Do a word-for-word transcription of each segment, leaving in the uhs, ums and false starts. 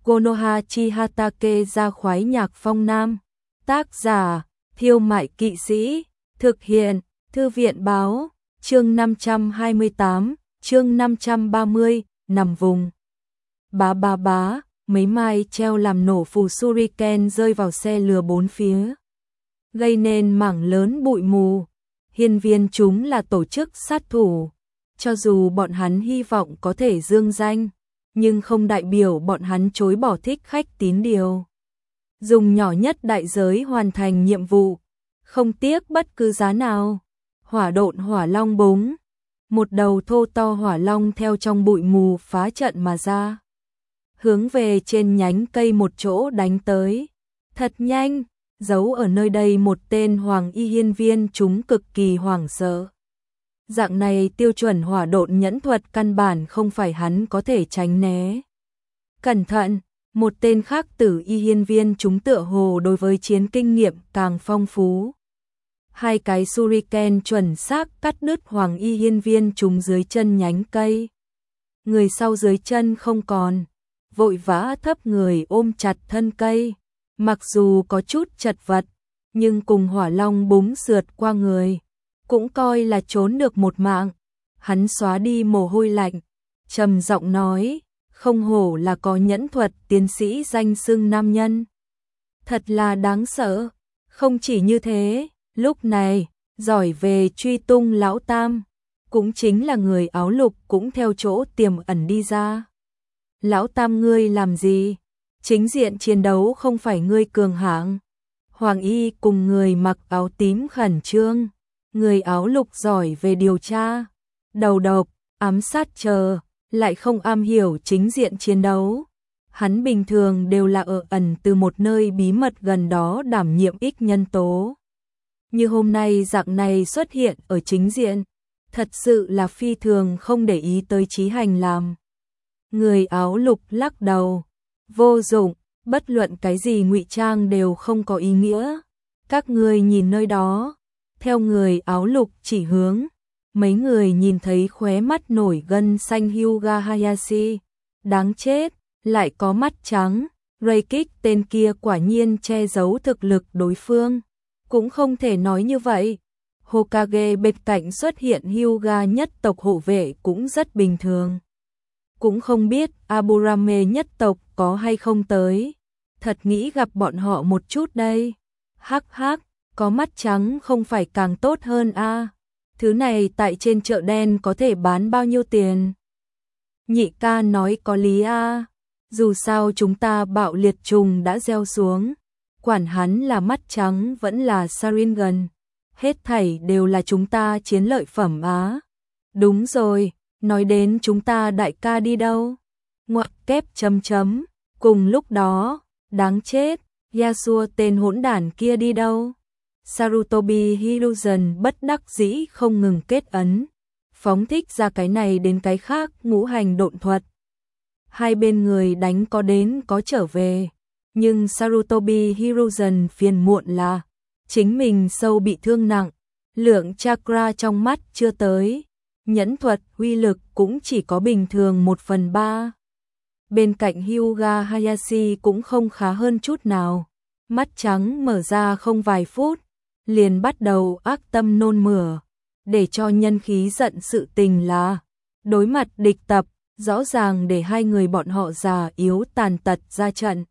Konoha Chihatake ra khoái nhạc phong nam. Tác giả, Thiêu Mại Kỵ Sĩ. Thực hiện, Thư viện báo. Chương năm trăm hai mươi tám, chương năm trăm ba mươi, nằm vùng. Bá bá bá, mấy mai treo làm nổ phù shuriken rơi vào xe lừa bốn phía, gây nên mảng lớn bụi mù. Hiên viên chúng là tổ chức sát thủ, cho dù bọn hắn hy vọng có thể dương danh, nhưng không đại biểu bọn hắn chối bỏ thích khách tín điều. Dùng nhỏ nhất đại giới hoàn thành nhiệm vụ, không tiếc bất cứ giá nào. Hỏa độn hỏa long búng, một đầu thô to hỏa long theo trong bụi mù phá trận mà ra, hướng về trên nhánh cây một chỗ đánh tới. Thật nhanh, giấu ở nơi đây một tên hoàng y hiên viên chúng cực kỳ hoảng sợ. Dạng này tiêu chuẩn hỏa độn nhẫn thuật căn bản không phải hắn có thể tránh né. Cẩn thận, một tên khác tử y hiên viên chúng tựa hồ đối với chiến kinh nghiệm càng phong phú. Hai cái shuriken chuẩn xác cắt đứt hoàng y hiên viên chúng dưới chân nhánh cây. Người sau dưới chân không còn, vội vã thấp người ôm chặt thân cây. Mặc dù có chút chật vật, nhưng cùng hỏa long búng sượt qua người, cũng coi là trốn được một mạng. Hắn xóa đi mồ hôi lạnh, trầm giọng nói, không hổ là có nhẫn thuật tiến sĩ danh xưng nam nhân. Thật là đáng sợ. Không chỉ như thế, lúc này, giỏi về truy tung lão tam, cũng chính là người áo lục cũng theo chỗ tiềm ẩn đi ra. Lão tam ngươi làm gì? Chính diện chiến đấu không phải ngươi cường hạng. Hoàng y cùng người mặc áo tím khẩn trương, người áo lục giỏi về điều tra, đầu độc, ám sát chờ, lại không am hiểu chính diện chiến đấu. Hắn bình thường đều là ở ẩn từ một nơi bí mật gần đó đảm nhiệm ích nhân tố. Như hôm nay dạng này xuất hiện ở chính diện, thật sự là phi thường không để ý tới Chí Hành làm. Người áo lục lắc đầu, vô dụng, bất luận cái gì ngụy trang đều không có ý nghĩa. Các người nhìn nơi đó, theo người áo lục chỉ hướng, mấy người nhìn thấy khóe mắt nổi gân xanh Hyuga Hayashi. Đáng chết, lại có mắt trắng. Reikik tên kia quả nhiên che giấu thực lực đối phương. Cũng không thể nói như vậy. Hokage bên cạnh xuất hiện Hyuga nhất tộc hộ vệ cũng rất bình thường. Cũng không biết Aburame nhất tộc có hay không tới. Thật nghĩ gặp bọn họ một chút đây. Hắc hắc, có mắt trắng không phải càng tốt hơn a? À? Thứ này tại trên chợ đen có thể bán bao nhiêu tiền? Nhị ca nói có lý a. À? Dù sao chúng ta bạo liệt trùng đã gieo xuống. Quản hắn là mắt trắng vẫn là Sharingan. Hết thảy đều là chúng ta chiến lợi phẩm á. Đúng rồi, nói đến chúng ta đại ca đi đâu? Ngoặc kép chấm chấm. Cùng lúc đó, đáng chết, Yasuo tên hỗn đản kia đi đâu? Sarutobi Hiruzen bất đắc dĩ không ngừng kết ấn, phóng thích ra cái này đến cái khác ngũ hành độn thuật. Hai bên người đánh có đến có trở về, nhưng Sarutobi Hiruzen phiền muộn là chính mình sâu bị thương nặng, lượng chakra trong mắt chưa tới, nhẫn thuật uy lực cũng chỉ có bình thường một phần ba. Bên cạnh Hyuga Hayashi cũng không khá hơn chút nào, mắt trắng mở ra không vài phút, liền bắt đầu ác tâm nôn mửa, để cho nhân khí giận sự tình là đối mặt địch tập, rõ ràng để hai người bọn họ già yếu tàn tật ra trận.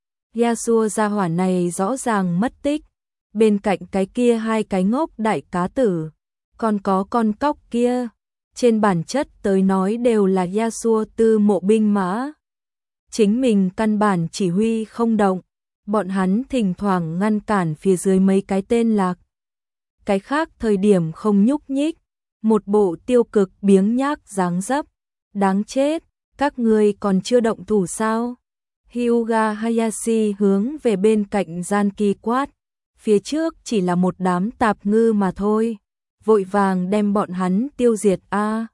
Yasuo gia hỏa này rõ ràng mất tích, bên cạnh cái kia hai cái ngốc đại cá tử, còn có con cóc kia, trên bản chất tới nói đều là Yasuo tư mộ binh mã. Chính mình căn bản chỉ huy không động, bọn hắn thỉnh thoảng ngăn cản phía dưới mấy cái tên lạc. Cái khác thời điểm không nhúc nhích, một bộ tiêu cực biếng nhác dáng dấp. Đáng chết, các ngươi còn chưa động thủ sao? Hyuga Hayashi hướng về bên cạnh Gian Kỳ quát, phía trước chỉ là một đám tạp ngư mà thôi, vội vàng đem bọn hắn tiêu diệt a. À,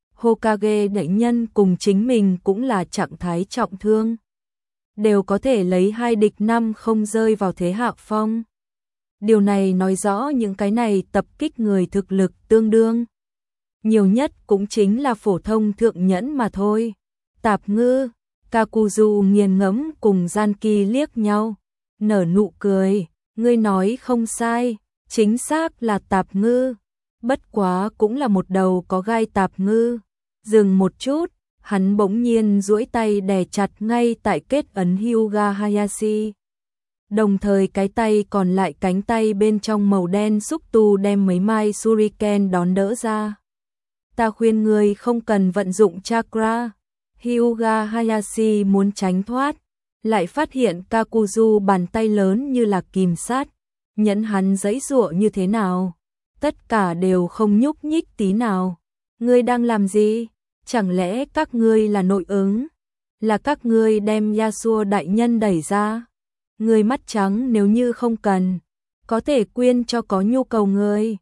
Hokage đại nhân cùng chính mình cũng là trạng thái trọng thương, đều có thể lấy hai địch năm không rơi vào thế hạ phong. Điều này nói rõ những cái này tập kích người thực lực tương đương, nhiều nhất cũng chính là phổ thông thượng nhẫn mà thôi. Tạp ngư, Kakuzu nghiền ngẫm cùng Janki liếc nhau, nở nụ cười, ngươi nói không sai, chính xác là tạp ngư, bất quá cũng là một đầu có gai tạp ngư. Dừng một chút, hắn bỗng nhiên duỗi tay đè chặt ngay tại kết ấn Hyuga Hayashi. Đồng thời cái tay còn lại cánh tay bên trong màu đen xúc tu đem mấy mai shuriken đón đỡ ra. Ta khuyên ngươi không cần vận dụng chakra. Hyuga Hayashi muốn tránh thoát, lại phát hiện Kakuzu bàn tay lớn như là kìm sát, nhẫn hắn giãy giụa như thế nào, tất cả đều không nhúc nhích tí nào. Ngươi đang làm gì? Chẳng lẽ các ngươi là nội ứng? Là các ngươi đem Yasuo đại nhân đẩy ra? Ngươi mắt trắng nếu như không cần, có thể quyên cho có nhu cầu ngươi.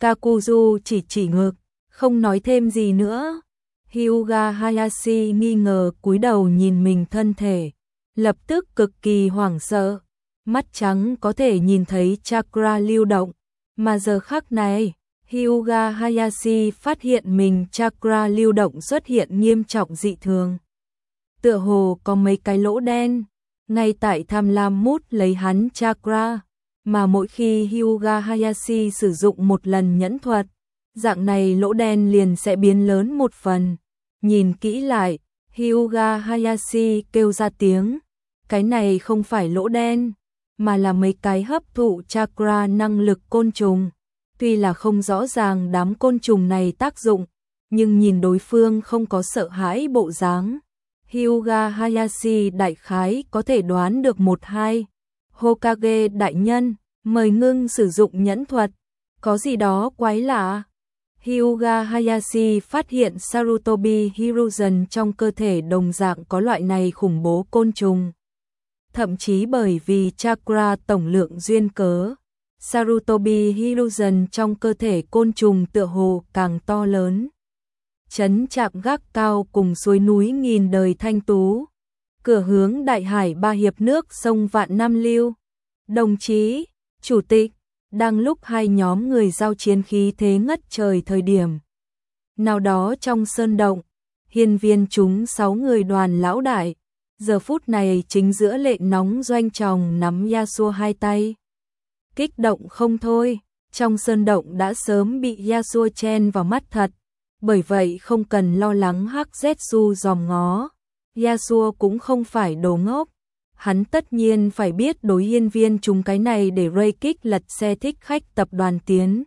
Kakuzu chỉ chỉ ngực, không nói thêm gì nữa. Hyuga Hayashi nghi ngờ cúi đầu nhìn mình thân thể, lập tức cực kỳ hoảng sợ. Mắt trắng có thể nhìn thấy chakra lưu động, mà giờ khắc này, Hyuga Hayashi phát hiện mình chakra lưu động xuất hiện nghiêm trọng dị thường. Tựa hồ có mấy cái lỗ đen, ngay tại tham lam mút lấy hắn chakra, mà mỗi khi Hyuga Hayashi sử dụng một lần nhẫn thuật, dạng này lỗ đen liền sẽ biến lớn một phần. Nhìn kỹ lại, Hyuga Hayashi kêu ra tiếng, cái này không phải lỗ đen, mà là mấy cái hấp thụ chakra năng lực côn trùng. Tuy là không rõ ràng đám côn trùng này tác dụng, nhưng nhìn đối phương không có sợ hãi bộ dáng, Hyuga Hayashi đại khái có thể đoán được một hai. Hokage đại nhân, mời ngưng sử dụng nhẫn thuật, có gì đó quái lạ. Hyuga Hayashi phát hiện Sarutobi Hiruzen trong cơ thể đồng dạng có loại này khủng bố côn trùng. Thậm chí bởi vì chakra tổng lượng duyên cớ, Sarutobi Hiruzen trong cơ thể côn trùng tựa hồ càng to lớn. Trấn Trạm Gác Cao cùng suối núi nghìn đời thanh tú, cửa hướng đại hải ba hiệp nước sông vạn năm lưu. Đồng chí, chủ tịch, đang lúc hai nhóm người giao chiến khí thế ngất trời thời điểm. Nào đó trong sơn động, hiên viên chúng sáu người đoàn lão đại, giờ phút này chính giữa lệ nóng doanh tròng nắm Yasuo hai tay. Kích động không thôi, trong sơn động đã sớm bị Yasuo chen vào mắt thật, bởi vậy không cần lo lắng hắc Zetsu dòm ngó. Yasuo cũng không phải đồ ngốc, hắn tất nhiên phải biết đối hiên viên chúng cái này để Ray kích lật xe thích khách tập đoàn tiến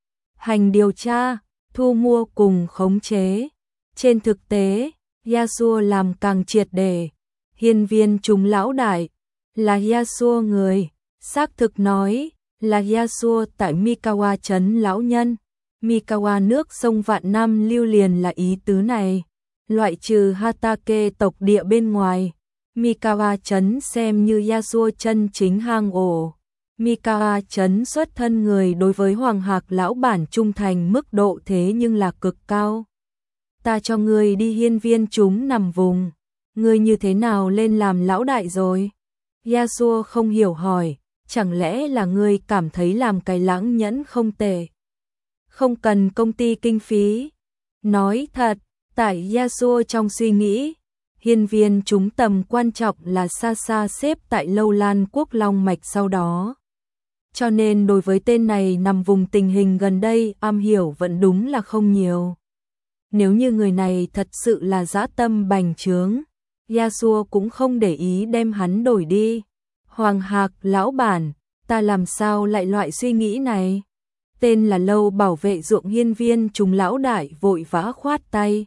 hành điều tra, thu mua cùng khống chế. Trên thực tế, Yasuo làm càng triệt để, hiên viên chúng lão đại là Yasuo người, xác thực nói là Yasuo tại Mikawa trấn lão nhân. Mikawa nước sông vạn năm lưu liền là ý tứ này, loại trừ Hatake tộc địa bên ngoài, Mikawa trấn xem như Yasuo chân chính hang ổ. Mikawa trấn xuất thân người đối với Hoàng Hạc lão bản trung thành mức độ thế nhưng là cực cao. Ta cho ngươi đi hiên viên chúng nằm vùng, ngươi như thế nào lên làm lão đại rồi? Yasuo không hiểu hỏi, chẳng lẽ là ngươi cảm thấy làm cái lãng nhẫn không tệ? Không cần công ty kinh phí. Nói thật, tại Yasuo trong suy nghĩ, hiên viên chúng tầm quan trọng là xa xa xếp tại Lâu Lan Quốc Long Mạch sau đó. Cho nên đối với tên này nằm vùng tình hình gần đây am hiểu vẫn đúng là không nhiều. Nếu như người này thật sự là dã tâm bành trướng, Yasuo cũng không để ý đem hắn đổi đi. Hoàng Hạc lão bản, ta làm sao lại loại suy nghĩ này? Tên là Lâu bảo vệ ruộng hiên viên chúng lão đại vội vã khoát tay.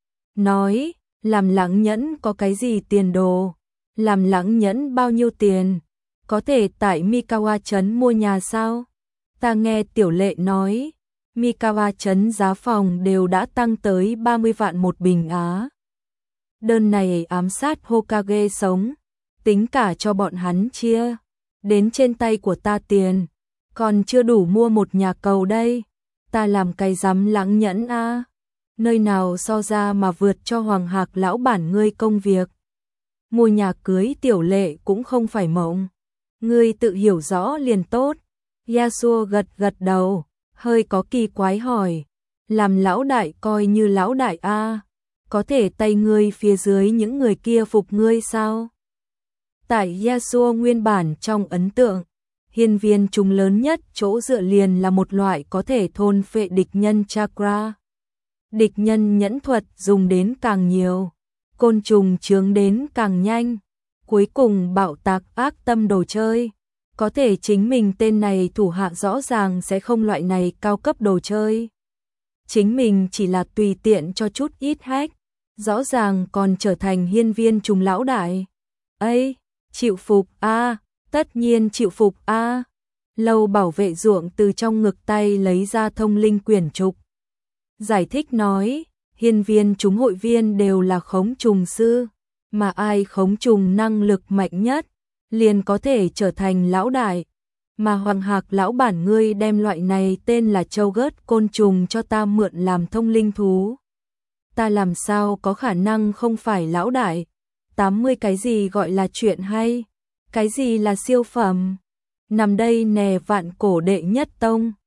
Nói, làm lãng nhẫn có cái gì tiền đồ? Làm lãng nhẫn bao nhiêu tiền? Có thể tại Mikawa trấn mua nhà sao? Ta nghe tiểu lệ nói, Mikawa trấn giá phòng đều đã tăng tới ba mươi vạn một bình á. Đơn này ám sát Hokage sống, tính cả cho bọn hắn chia, đến trên tay của ta tiền, còn chưa đủ mua một nhà cầu đây. Ta làm cái dám lãng nhẫn a, nơi nào so ra mà vượt cho Hoàng Hạc lão bản ngươi công việc. Mua nhà cưới tiểu lệ cũng không phải mộng, ngươi tự hiểu rõ liền tốt. Yasuo gật gật đầu, hơi có kỳ quái hỏi, làm lão đại coi như lão đại a, có thể tay ngươi phía dưới những người kia phục ngươi sao? Tại Yasuo nguyên bản trong ấn tượng, hiên viên trùng lớn nhất chỗ dựa liền là một loại có thể thôn phệ địch nhân chakra. Địch nhân nhẫn thuật dùng đến càng nhiều, côn trùng chướng đến càng nhanh, cuối cùng bạo tạc ác tâm đồ chơi. Có thể chính mình tên này thủ hạ rõ ràng sẽ không loại này cao cấp đồ chơi. Chính mình chỉ là tùy tiện cho chút ít hack, rõ ràng còn trở thành hiên viên trùng lão đại. Ây, chịu phục a, tất nhiên chịu phục a. Lâu bảo vệ ruộng từ trong ngực tay lấy ra thông linh quyển trục. Giải thích nói, hiên viên chúng hội viên đều là khống trùng sư, mà ai khống trùng năng lực mạnh nhất, liền có thể trở thành lão đại. Mà Hoàng Hạc lão bản ngươi đem loại này tên là châu gớt côn trùng cho ta mượn làm thông linh thú. Ta làm sao có khả năng không phải lão đại? tám mươi cái gì gọi là chuyện hay? Cái gì là siêu phẩm? Nằm đây nè vạn cổ đệ nhất tông.